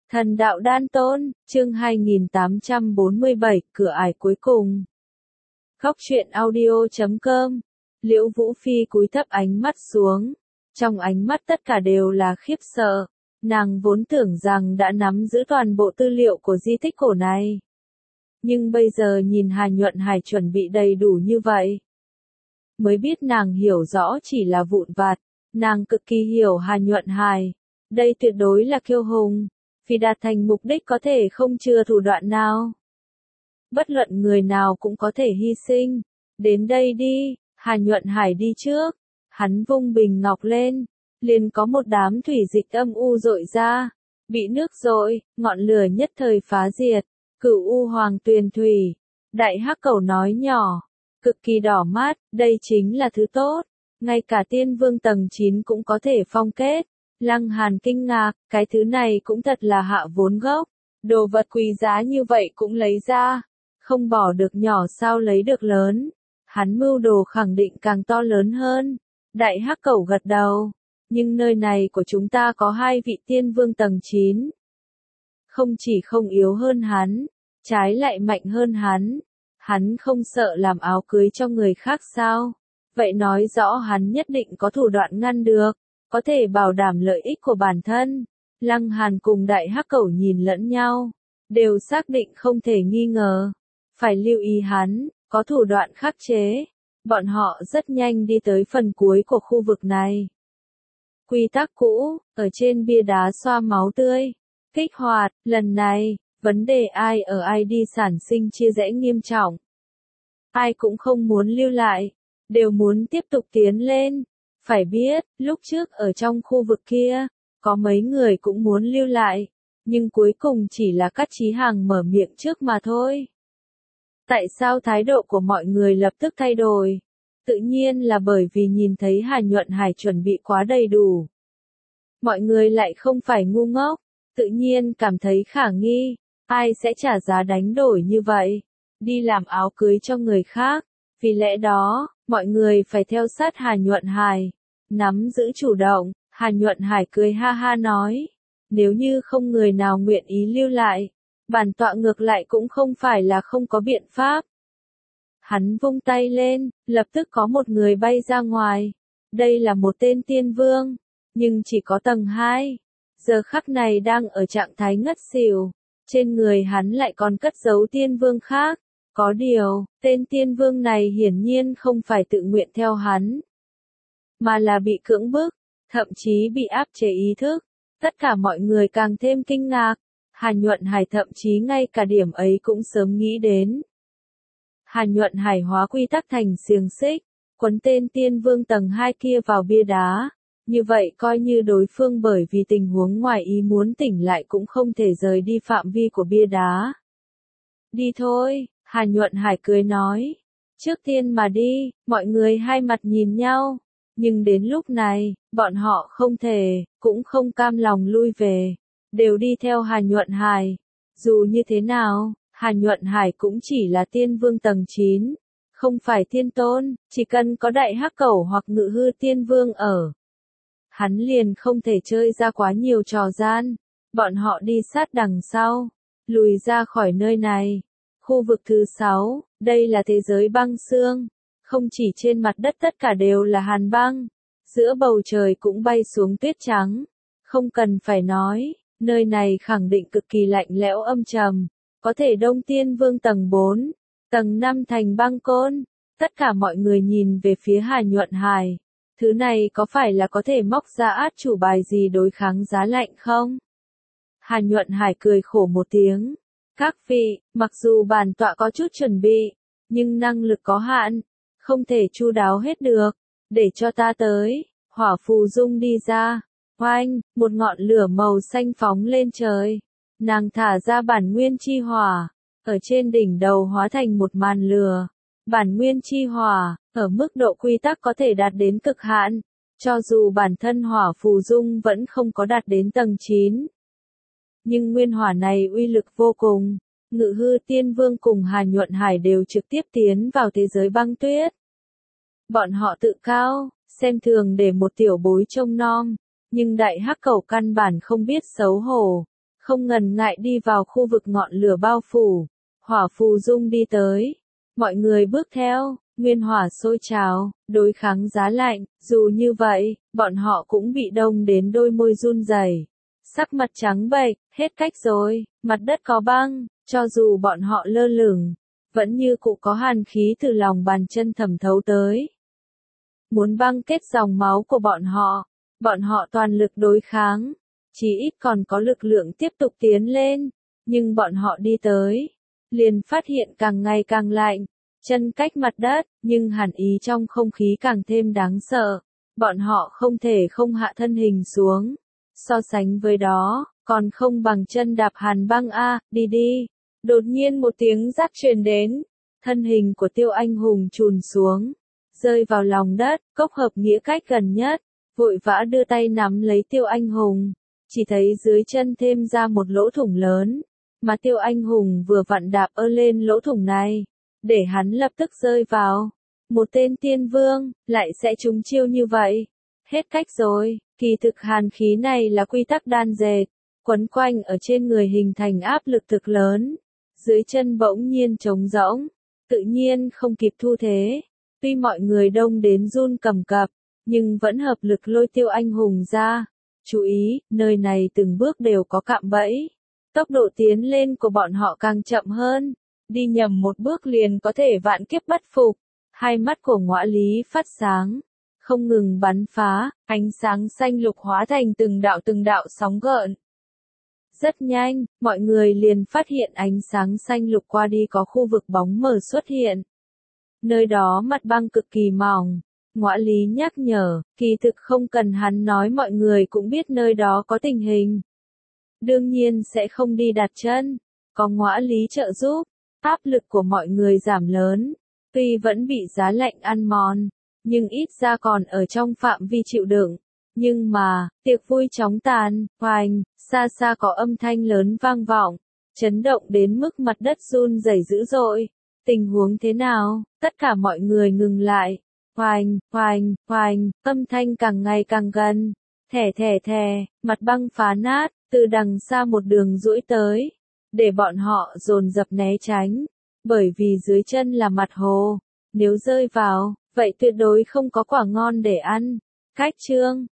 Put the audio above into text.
Thần đạo đan tôn, chương 2847, cửa ải cuối cùng. Góc truyện audio.com. Liễu Vũ Phi cúi thấp ánh mắt xuống. Trong ánh mắt tất cả đều là khiếp sợ. Nàng vốn tưởng rằng đã nắm giữ toàn bộ tư liệu của di tích cổ này. Nhưng bây giờ nhìn Hà Nhuận Hải chuẩn bị đầy đủ như vậy. Mới biết nàng hiểu rõ chỉ là vụn vặt. Nàng cực kỳ hiểu Hà Nhuận Hải. Đây tuyệt đối là kiêu hùng. Vì đạt thành mục đích có thể không chừa thủ đoạn nào. Bất luận người nào cũng có thể hy sinh. Đến đây đi, Hà Nhuận Hải đi trước. Hắn vung bình ngọc lên. Liền có một đám thủy dịch âm u dội ra. Bị nước dội, ngọn lửa nhất thời phá diệt. Cửu u hoàng tuyền thủy. Đại hắc cẩu nói nhỏ. Cực kỳ đỏ mát, đây chính là thứ tốt. Ngay cả tiên vương tầng 9 cũng có thể phong kết. Lăng Hàn kinh ngạc, cái thứ này cũng thật là hạ vốn gốc. Đồ vật quý giá như vậy cũng lấy ra. Không bỏ được nhỏ sao lấy được lớn. Hắn mưu đồ khẳng định càng to lớn hơn. Đại hắc cẩu gật đầu. Nhưng nơi này của chúng ta có 2 vị tiên vương tầng 9. Không chỉ không yếu hơn hắn, trái lại mạnh hơn hắn. Hắn không sợ làm áo cưới cho người khác sao? Vậy nói rõ hắn nhất định có thủ đoạn ngăn được. Có thể bảo đảm lợi ích của bản thân. Lăng Hàn cùng đại hắc cẩu nhìn lẫn nhau. Đều xác định không thể nghi ngờ. Phải lưu ý hắn, có thủ đoạn khắc chế. Bọn họ rất nhanh đi tới phần cuối của khu vực này. Quy tắc cũ, ở trên bia đá xoa máu tươi. Kích hoạt, lần này, vấn đề ai ở ID sản sinh chia rẽ nghiêm trọng. Ai cũng không muốn lưu lại. Đều muốn tiếp tục tiến lên. Phải biết, lúc trước ở trong khu vực kia, có mấy người cũng muốn lưu lại, nhưng cuối cùng chỉ là Cát Chí Hàng mở miệng trước mà thôi. Tại sao thái độ của mọi người lập tức thay đổi? Tự nhiên là bởi vì nhìn thấy Hà Nhuận Hải chuẩn bị quá đầy đủ. Mọi người lại không phải ngu ngốc, tự nhiên cảm thấy khả nghi, ai sẽ trả giá đánh đổi như vậy, đi làm áo cưới cho người khác, vì lẽ đó, mọi người phải theo sát Hà Nhuận Hải. Nắm giữ chủ động, Hà Nhuận Hải cười ha ha nói. Nếu như không người nào nguyện ý lưu lại, bản tọa ngược lại cũng không phải là không có biện pháp. Hắn vung tay lên, lập tức có một người bay ra ngoài. Đây là một tên tiên vương, nhưng chỉ có tầng 2. Giờ khắc này đang ở trạng thái ngất xỉu. Trên người hắn lại còn cất giấu tiên vương khác. Có điều, tên tiên vương này hiển nhiên không phải tự nguyện theo hắn, mà là bị cưỡng bức, thậm chí bị áp chế ý thức. Tất cả mọi người càng thêm kinh ngạc. Hà Nhuận Hải thậm chí ngay cả điểm ấy cũng sớm nghĩ đến. Hà Nhuận Hải hóa quy tắc thành xiềng xích, quấn tên tiên vương tầng 2 kia vào bia đá. Như vậy coi như đối phương bởi vì tình huống ngoài ý muốn tỉnh lại cũng không thể rời đi phạm vi của bia đá. Đi thôi, Hà Nhuận Hải cười nói. Trước tiên mà đi, mọi người hai mặt nhìn nhau. Nhưng đến lúc này, bọn họ không thể, cũng không cam lòng lui về. Đều đi theo Hà Nhuận Hải. Dù như thế nào, Hà Nhuận Hải cũng chỉ là tiên vương tầng 9. Không phải tiên tôn, chỉ cần có đại hắc cẩu hoặc ngự hư tiên vương ở. Hắn liền không thể chơi ra quá nhiều trò gian. Bọn họ đi sát đằng sau. Lùi ra khỏi nơi này. Khu vực thứ 6, đây là thế giới băng xương. Không chỉ trên mặt đất tất cả đều là hàn băng, giữa bầu trời cũng bay xuống tuyết trắng. Không cần phải nói, nơi này khẳng định cực kỳ lạnh lẽo âm trầm, có thể đông tiên vương tầng 4, tầng 5 thành băng côn. Tất cả mọi người nhìn về phía Hà Nhuận Hải. Thứ này có phải là có thể móc ra át chủ bài gì đối kháng giá lạnh không? Hà Nhuận Hải cười khổ một tiếng. Các vị, mặc dù bản tọa có chút chuẩn bị, nhưng năng lực có hạn. Không thể chu đáo hết được, để cho ta tới. Hỏa phù dung đi ra, oanh, một ngọn lửa màu xanh phóng lên trời. Nàng thả ra bản nguyên chi hỏa, ở trên đỉnh đầu hóa thành một màn lửa. Bản nguyên chi hỏa, ở mức độ quy tắc có thể đạt đến cực hạn, cho dù bản thân hỏa phù dung vẫn không có đạt đến tầng 9. Nhưng nguyên hỏa này uy lực vô cùng. Ngự hư tiên vương cùng Hà Nhuận Hải đều trực tiếp tiến vào thế giới băng tuyết. Bọn họ tự cao, xem thường để một tiểu bối trông nom, nhưng đại hắc cẩu căn bản không biết xấu hổ, không ngần ngại đi vào khu vực ngọn lửa bao phủ. Hỏa phù dung đi tới. Mọi người bước theo, nguyên hỏa sôi trào, đối kháng giá lạnh, dù như vậy, bọn họ cũng bị đông đến đôi môi run rẩy. Sắc mặt trắng bệch, hết cách rồi, mặt đất có băng, cho dù bọn họ lơ lửng, vẫn như cụ có hàn khí từ lòng bàn chân thẩm thấu tới. Muốn băng kết dòng máu của bọn họ toàn lực đối kháng, chí ít còn có lực lượng tiếp tục tiến lên, nhưng bọn họ đi tới, liền phát hiện càng ngày càng lạnh, chân cách mặt đất, nhưng hàn ý trong không khí càng thêm đáng sợ, bọn họ không thể không hạ thân hình xuống, so sánh với đó, còn không bằng chân đạp hàn băng đi đi. Đột nhiên một tiếng rắc truyền đến, thân hình của Tiêu Anh Hùng chùn xuống, rơi vào lòng đất, Cốc Hợp Nghĩa cách gần nhất, vội vã đưa tay nắm lấy Tiêu Anh Hùng, chỉ thấy dưới chân thêm ra một lỗ thủng lớn, mà Tiêu Anh Hùng vừa vặn đạp lên lỗ thủng này, để hắn lập tức rơi vào. Một tên tiên vương, lại sẽ trúng chiêu như vậy. Hết cách rồi, kỳ thực hàn khí này là quy tắc đan dệt, quấn quanh ở trên người hình thành áp lực thực lớn. Dưới chân bỗng nhiên trống rỗng, tự nhiên không kịp thu thế. Tuy mọi người đông đến run cầm cập, nhưng vẫn hợp lực lôi Tiêu Anh Hùng ra. Chú ý, nơi này từng bước đều có cạm bẫy. Tốc độ tiến lên của bọn họ càng chậm hơn. Đi nhầm một bước liền có thể vạn kiếp bất phục. Hai mắt của Ngõa Lý phát sáng, không ngừng bắn phá, ánh sáng xanh lục hóa thành từng đạo sóng gợn. Rất nhanh, mọi người liền phát hiện ánh sáng xanh lục qua đi có khu vực bóng mờ xuất hiện. Nơi đó mặt băng cực kỳ mỏng. Ngõa Lý nhắc nhở, kỳ thực không cần hắn nói mọi người cũng biết nơi đó có tình hình. Đương nhiên sẽ không đi đặt chân, có Ngõa Lý trợ giúp, áp lực của mọi người giảm lớn. Tuy vẫn bị giá lạnh ăn mòn, nhưng ít ra còn ở trong phạm vi chịu đựng. Nhưng mà, tiệc vui chóng tàn, hoành, xa xa có âm thanh lớn vang vọng, chấn động đến mức mặt đất run rẩy dữ dội. Tình huống thế nào? Tất cả mọi người ngừng lại. Hoành, hoành, hoành, âm thanh càng ngày càng gần. Thè, mặt băng phá nát, từ đằng xa một đường duỗi tới. Để bọn họ dồn dập né tránh. Bởi vì dưới chân là mặt hồ. Nếu rơi vào, vậy tuyệt đối không có quả ngon để ăn. Cách chương